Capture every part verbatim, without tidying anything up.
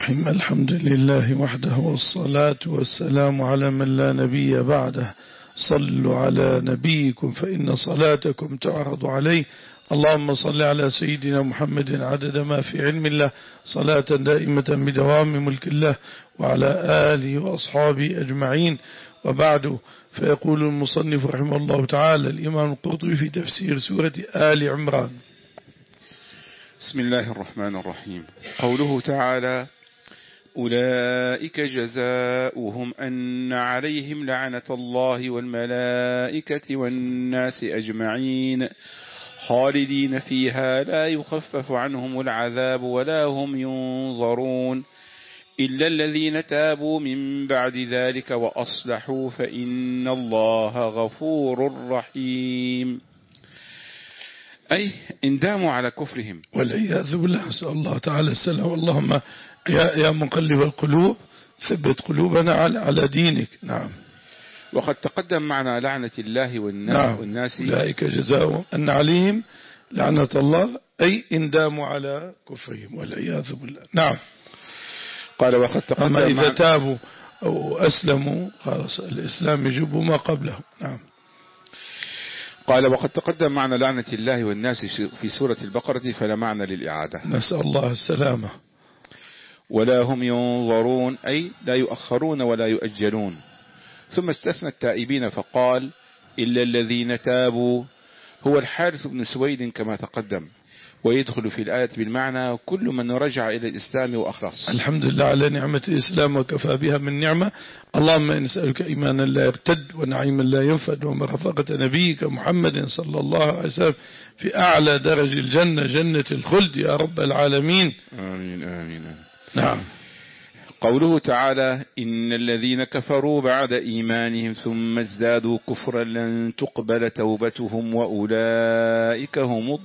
الرحيم. الحمد لله وحده والصلاة والسلام على من لا نبي بعده. صلوا على نبيكم فإن صلاتكم تعرض عليه. اللهم صل على سيدنا محمد عدد ما في علم الله صلاة دائمة بدوام ملك الله وعلى آله وأصحابه أجمعين. وبعد، فيقول المصنف رحمه الله تعالى الإمام القرطبي في تفسير سورة آل عمران: بسم الله الرحمن الرحيم. قوله تعالى: أولئك جزاؤهم أن عليهم لعنة الله والملائكة والناس أجمعين خالدين فيها لا يخفف عنهم العذاب ولا هم ينظرون إلا الذين تابوا من بعد ذلك وأصلحوا فإن الله غفور رحيم. أي انداموا على كفرهم والعياذ بالله، نسأل الله تعالى السلام. اللهم يا, يا مقلب القلوب ثبت قلوبنا على, على دينك. نعم. وقد تقدم معنا لعنة الله والناس, نعم. والناس أولئك جزاؤهم أن عليهم لعنة الله، أي انداموا على كفرهم والعياذ بالله. نعم. قال وقد تقدم أما إذا معنا تابوا أو أسلموا خلاص الإسلام يجب ما قبله. نعم. قال وقد تقدم معنى لعنة الله والناس في سورة البقرة فلا معنى للإعادة. نسأل الله السلامة. ولا هم ينظرون أي لا يؤخرون ولا يؤجلون. ثم استثنى التائبين فقال: إلا الذين تابوا، هو الحارث بن سويد كما تقدم، ويدخل في الآية بالمعنى كل من رجع إلى الإسلام وأخلص. الحمد لله على نعمة الإسلام وكفى بها من نعمة. اللهم نسألك إيمانا لا يرتد ونعيما لا ينفد ومرافقة نبيك محمد صلى الله عليه وسلم في أعلى درج الجنة، جنة الخلد يا رب العالمين. آمين آمين. نعم. قوله تعالى: إن الذين كفروا بعد إيمانهم ثم ازدادوا كفرا لن تقبل توبتهم وأولئك هم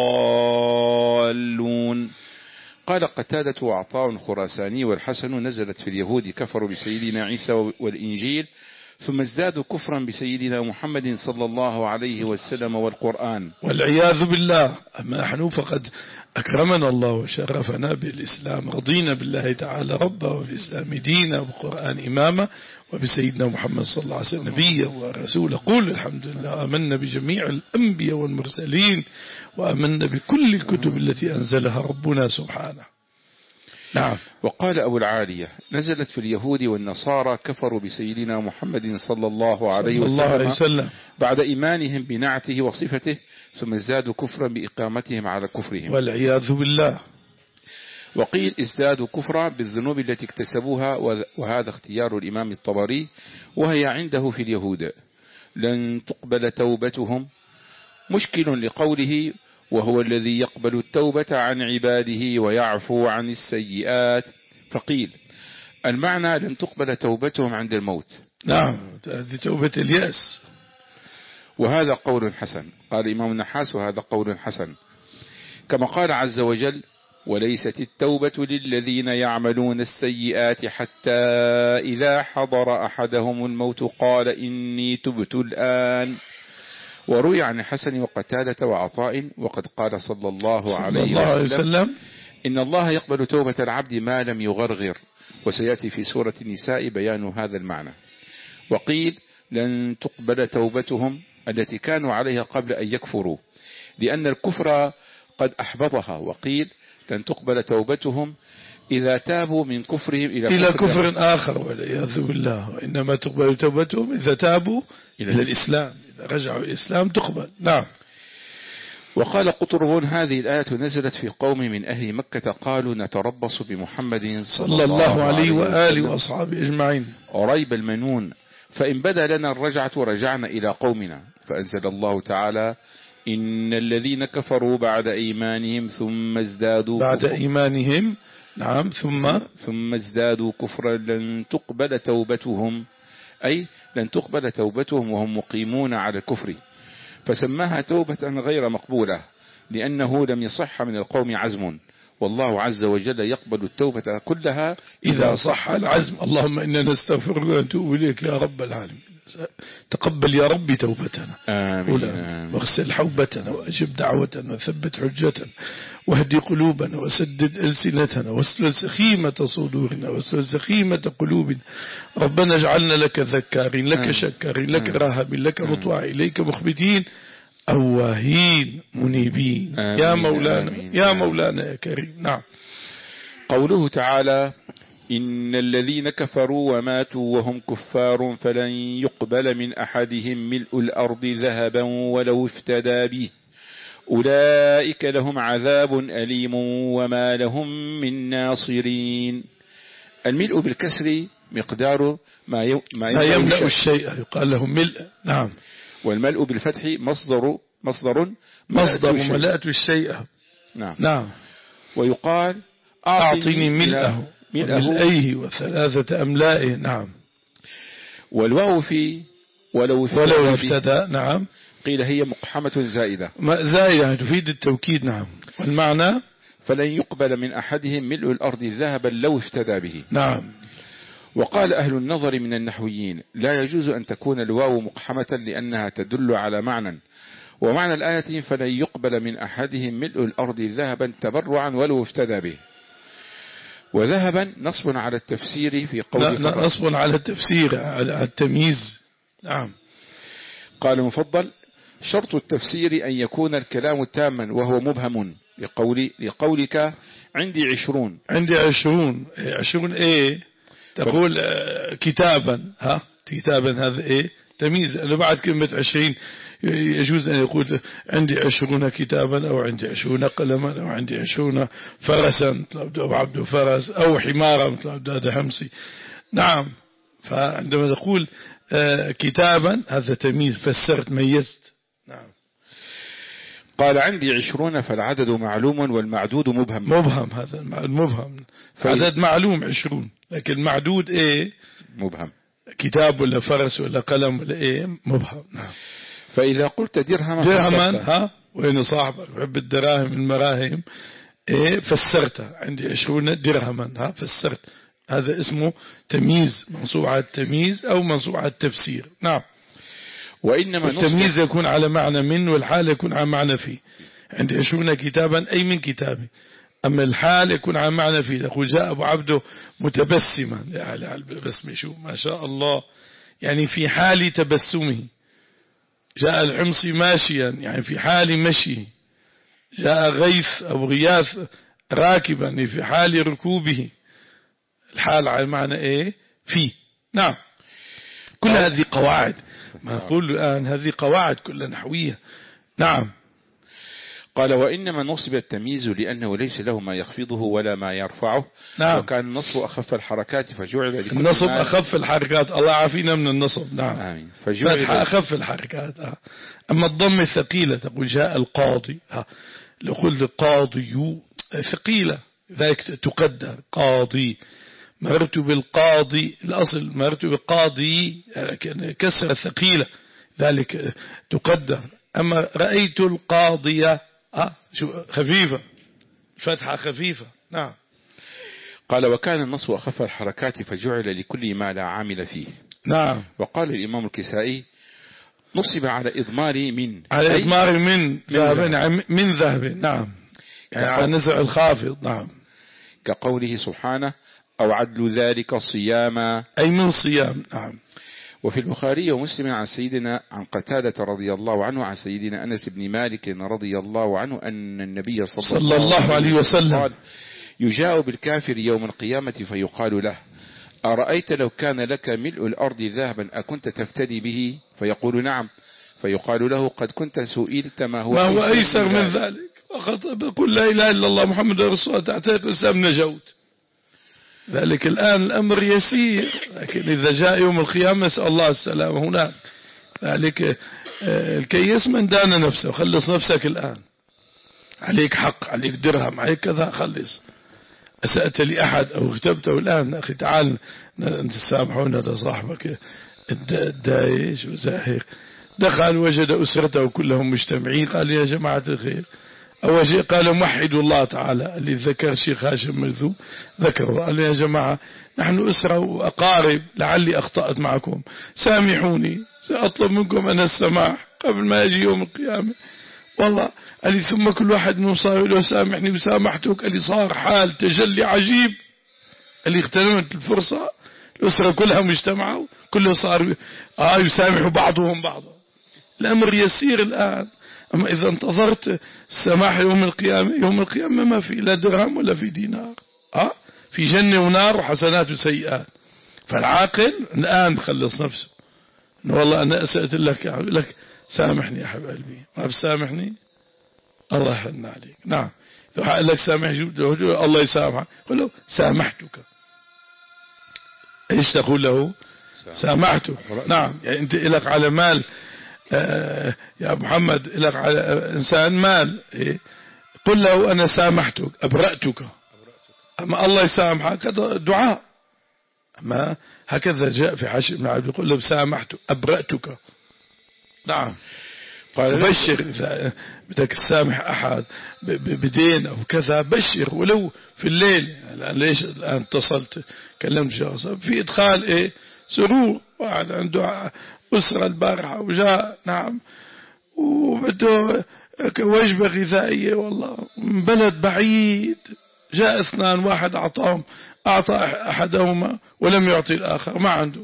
الضالون. قال قتادة وعطاء خراساني والحسن: نزلت في اليهود كفروا بسيدنا عيسى والإنجيل ثم ازدادوا كفرا بسيدنا محمد صلى الله عليه وسلم والقرآن. والعياذ بالله. أما نحن فقد أكرمنا الله وشرفنا بالإسلام، رضينا بالله تعالى ربا وبالإسلام دينا وبالقرآن إماما وبسيدنا محمد صلى الله عليه وسلم نبيا ورسولا. قول الحمد لله آمنا بجميع الأنبياء والمرسلين وآمنا بكل الكتب التي أنزلها ربنا سبحانه. نعم. وقال أبو العالية: نزلت في اليهود والنصارى كفروا بسيدنا محمد صلى الله عليه وسلم, الله عليه وسلم بعد إيمانهم بنعته وصفته ثم ازدادوا كفرا بإقامتهم على كفرهم والعياذ بالله. وقيل ازدادوا كفرا بالذنوب التي اكتسبوها، وهذا اختيار الإمام الطبري، وهي عنده في اليهود لن تقبل توبتهم، مشكل لقوله: وهو الذي يقبل التوبة عن عباده ويعفو عن السيئات. فقيل المعنى لن تقبل توبتهم عند الموت. نعم، هذه توبة اليأس. وهذا قول حسن. قال إمام النحاس: وهذا قول حسن. كما قال عز وجل: وليست التوبة للذين يعملون السيئات حتى إذا حضر أحدهم الموت قال إني تبت الآن. وروي عن حسن وقتادة وعطاء وقد قال صلى الله عليه وسلم, وسلم إن الله يقبل توبة العبد ما لم يغرغر، وسيأتي في سورة النساء بيان هذا المعنى. وقيل لن تقبل توبتهم التي كانوا عليها قبل أن يكفروا، لأن الكفر قد أحبطها. وقيل لن تقبل توبتهم إذا تابوا من كفرهم إلى, إلى كفر, كفر آخر والعياذ بالله، وإنما تقبل توبتهم إذا تابوا إلى, إلى الإسلام، إذا رجعوا إلى الإسلام تقبل. نعم. وقال قطربون: هذه الآية نزلت في قوم من أهل مكة قالوا نتربص بمحمد صلى الله عليه وآله وأصحابه أجمعين ريب المنون، فإن بدا لنا الرجعة رجعنا إلى قومنا. فأنزل الله تعالى: إن الذين كفروا بعد إيمانهم ثم ازدادوا بعد كفر إيمانهم نعم ثم ثم ازدادوا كفرا لن تقبل توبتهم، أي لن تقبل توبتهم وهم مقيمون على الكفر، فسماها توبة غير مقبولة لأنه لم يصح من القوم عزم، والله عز وجل يقبل التوبة كلها إذا صح العزم. اللهم إنا نستغفرك ونتوب إليك يا رب العالمين. تقبل يا رب توبتنا آمين. واغسل حوبتنا وأجب دعوتنا وثبت حجتنا واهدي قلوبنا وسدد ألسنتنا واسلل سخيمة صدورنا واسلل سخيمة قلوبنا. ربنا اجعلنا لك ذكارين لك شكارين لك راهبين لك مطواعين إليك مخبتين أواهين منيبين. يا مولانا آمين. يا مولانا يا كريم. نعم. قوله تعالى إن الذين كفروا وماتوا وهم كفار فلن يقبل من أحدهم ملء الأرض ذهبا ولو افتدى به أولئك لهم عذاب أليم وما لهم من ناصرين. الملء بالكسر مقدار ما, يو ما, ما يملأ الشيء يقال له ملء. نعم. والملء بالفتح مصدر مصدر مصدر ملأت الشيء. نعم. نعم. ويقال أعطني ملأه ملأيه وثلاثة أملائه. نعم. والواو في ولو افتدى, ولو افتدى. نعم. قيل هي مقحمة زائدة زائدة يعني تفيد التوكيد. نعم. والمعنى فلن يقبل من أحدهم ملء الأرض ذهبا لو افتدى به. نعم. وقال أهل النظر من النحويين لا يجوز أن تكون الواو مقحمة لأنها تدل على معنى، ومعنى الآية فلن يقبل من أحدهم ملء الأرض ذهبا تبرعا ولو افتدى به. وذهبا نصب على التفسير في قول لا نصب على التفسير على التمييز. نعم. قال المفضل شرط التفسير أن يكون الكلام تاما وهو مبهم لقول لقولك عندي عشرون. عندي عشرون عشرون ايه تقول آه كتابا. ها كتابا هذا ايه تمييز. لو بعد كلمة عشرين يجوز أن يقول عندي عشرون كتابا أو عندي عشرون قلما أو عندي عشرون فرسا مثل عبد فرس أو حمارا مثل عبد حمصي. نعم. فعندما تقول آه كتابا هذا تمييز فسرت ميزت. نعم. قال عندي عشرون فالعدد معلوم والمعدود مبهم. مبهم هذا المبهم عدد معلوم عشرون لكن معدود ايه مبهم. كتاب ولا فرس ولا قلم ولا ايه مبهم. نعم. فإذا قلت درهما درهما ها وين صاحبك يحب الدراهم المراهم ايه فسرت عندي عشرون درهما ها فسرت. هذا اسمه تمييز منصوب على التمييز أو منصوب على التفسير. نعم. وإنما التمييز يكون على معنى من والحال يكون على معنى في. عندي عشرون كتابا أي من كتابي. أما الحال يكون على معنى في. يقول جاء أبو عبده متبسما يعني البسم شو ما شاء الله يعني في حال تبسمه. جاء الحمصي ماشيا يعني في حال مشيه. جاء غيث أو غياث راكبا يعني في حال ركوبه. الحال على معنى ايه في. نعم. كل هذه قواعد ما نقول الآن هذه قواعد كلها نحوية. نعم. قال وإنما نصب التمييز لأنه ليس له ما يخفضه ولا ما يرفعه. نعم. وكان النصب أخف الحركات فجعل لكل النصب أخف الحركات. الله عافينا من النصب. نعم. آمين. فجعل أخف الحركات. أما الضم الثقيلة تقول جاء القاضي. لو قلت قاضي ثقيلة ذلك تقدر قاضي. مررت بالقاضي الأصل مررت بالقاضي كسرة ثقيلة ذلك تقدر. أما رأيت القاضية آه خفيفة فتحة خفيفة. نعم. قال وكان النصب أخف الحركات فجعل لكل ما لا عامل فيه. نعم. وقال الإمام الكسائي نصب على إضمار من على إضمار من ذهب من ذهب. نعم. يعني على نزع الخافض. نعم. كقوله سبحانه أو عدل ذلك صياما أي من صيام. نعم. وفي البخاري ومسلم عن سيدنا عن قتادة رضي الله عنه عن سيدنا أنس بن مالك رضي الله عنه أن النبي صلى, صلى الله عليه وسلم قال يجاء بالكافر يوم القيامة فيقال له أرأيت لو كان لك ملء الأرض ذهبا أكنت تفتدي به فيقول نعم فيقال له قد كنت سئلت ما هو, ما هو أيسر من ذلك فقط قل لا إله إلا الله محمد رسول الله تعتقد الإسلام نجوت. ذلك الآن الأمر يسير لكن إذا جاء يوم القيامة نسأل الله السلامة هناك. ذلك الكيس من دان نفسه خلص نفسك الآن. عليك حق عليك درهم عليك كذا خلص. أسأت لأحد أو اغتبته الآن أخي تعال أنت سامحونا ده صاحبك الدايش وزاهر دخل وجد أسرته كلهم مجتمعين قال يا جماعة الخير أول شيء قال موحدوا الله تعالى، اللي ذكر الشيخ هاشم مرزوق ذكروا، قال يا جماعة نحن أسرة وأقارب، لعلي أخطأت معكم سامحوني، سأطلب منكم أنا السماح قبل ما يجي يوم القيامة. والله قال لي ثم كل واحد منهم صار يقول له سامحني وسامحتك، قال لي صار حال تجلي عجيب، قال لي اغتنمت الفرصة، الأسرة كلها مجتمعة كله صار آه يسامحوا بعضهم بعضا. الأمر يسير الآن، أما إذا انتظرت السماح يوم القيامة، يوم القيامة ما في لا درهم ولا في دينار، آه في جنة ونار وحسنات وسيئات. فالعاقل الآن خلص نفسه، إنه والله أنا أسأت لك يقول لك سامحني يا حبيب قلبي، ما بسامحني الله يحن عليك. نعم لو قال لك سامح الله يسامحك، قل له سامحتك. ايش تقول له؟ سامحتك. نعم يعني انت لك على مال آه يا محمد، لك على انسان مال، إيه؟ قل له انا سامحتك ابرأتك. اما الله يسامحك هذا دعاء، اما هكذا جاء في حاشية ابن عبد يقول له سامحتك ابرأتك. نعم قال بشر إذا بدك تسامح أحد بدين أو كذا، بشر ولو في الليل. الآن ليش الآن اتصلت كلمت شخص في إدخال إيه سرور، واحد عنده أسرة البارحة وجاء نعم وبده وجبة غذائية والله من بلد بعيد، جاء اثنان، واحد أعطاهم أعطى أحدهما ولم يعطي الآخر، ما عنده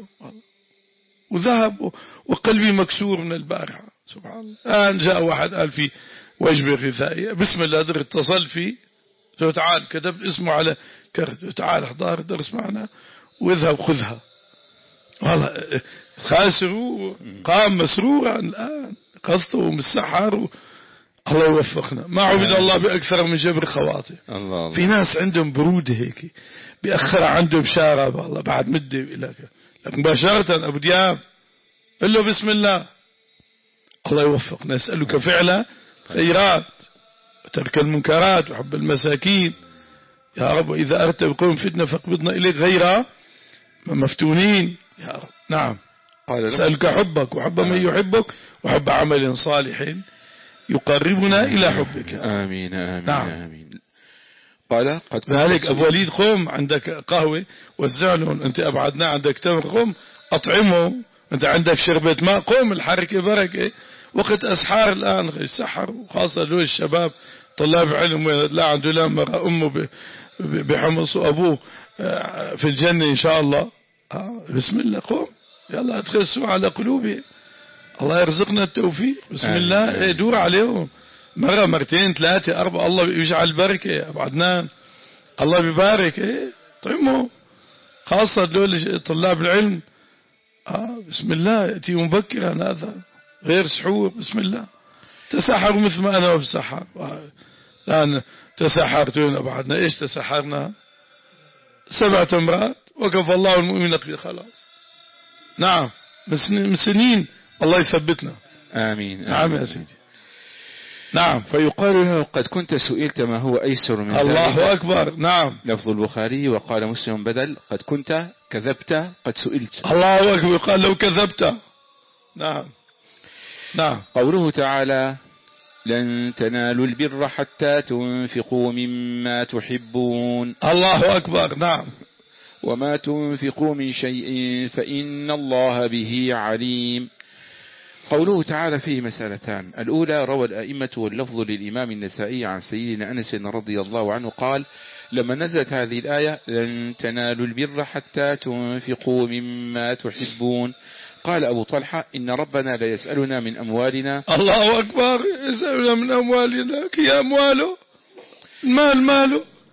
وذهب وقلبي مكسور من البارحة. سبحان الله. الآن جاء واحد قال في وجبة غذائية، بسم الله در اتصل فيه، تعال كتب اسمه على كرت، تعال احضر درس معنا واذهب خذها. والله خاسر قام مسرورا الآن قصته مسحر. الله يوفقنا، ما عبد الله بأكثر من جبر خواطر. الله في ناس عندهم برودة هيك بيأخر عندهم بشارة والله بعد مدة إلى لكن مباشرة أبو دياب قل له بسم الله. الله يوفقنا، نسألك فعل خيرات وترك المنكرات وحب المساكين يا رب، وإذا أردت بقوم فتنة فاقبضنا إليك غير مفتونين يا رب. نعم نسألك حبك وحب من يحبك وحب عمل صالح يقربنا إلى حبك. آمين آمين نعم. آمين. قال قد ذلك أبو وليد قم عندك قهوة وزع لهم، أنت أبعدنا عندك تمر قم أطعمهم، أنت عندك شربة ماء قم، الحركة بركة. وقت أسحار الآن السحر، وخاصة له الشباب طلاب علم لا عنده لا مرة أمه بحمص وأبوه في الجنة إن شاء الله. بسم الله قم يلا ادخل على قلوبهم، الله يرزقنا التوفيق. بسم الله دور عليهم مرة مرتين ثلاثة أربعة، الله يجعل بركة يا أبو عدنان، الله بيبارك. إيه طعمه خاصة دول طلاب العلم. آه بسم الله يأتي مبكرا، هذا غير سحور. بسم الله تسحروا مثل ما أنا بسحر. الآن تسحرتون أبو عدنان، إيش تسحرنا؟ سبع تمرات وكفى الله المؤمنين خلاص. نعم من سنين الله يثبتنا. آمين, آمين. نعم يا سيدي. نعم فيقال له قد كنت سئلت ما هو أيسر من الله ذلك. أكبر. نعم لفظ البخاري. وقال مسلم بدل قد كنت كذبت قد سئلت. الله أكبر. قال لو كذبت. نعم نعم. قوله تعالى لن تنالوا البر حتى تنفقوا مما تحبون. الله أكبر. نعم. وما تنفقوا من شيء فإن الله به عليم. قوله تعالى فيه مسألتان. الأولى روى الأئمة واللفظ للإمام النسائي عن سيدنا أنس رضي الله عنه قال لما نزلت هذه الآية لن تنالوا البر حتى تنفقوا مما تحبون، قال أبو طلحة إن ربنا لا يسألنا من أموالنا. الله أكبر. يسألنا من أموالنا، هي أمواله المال ماله.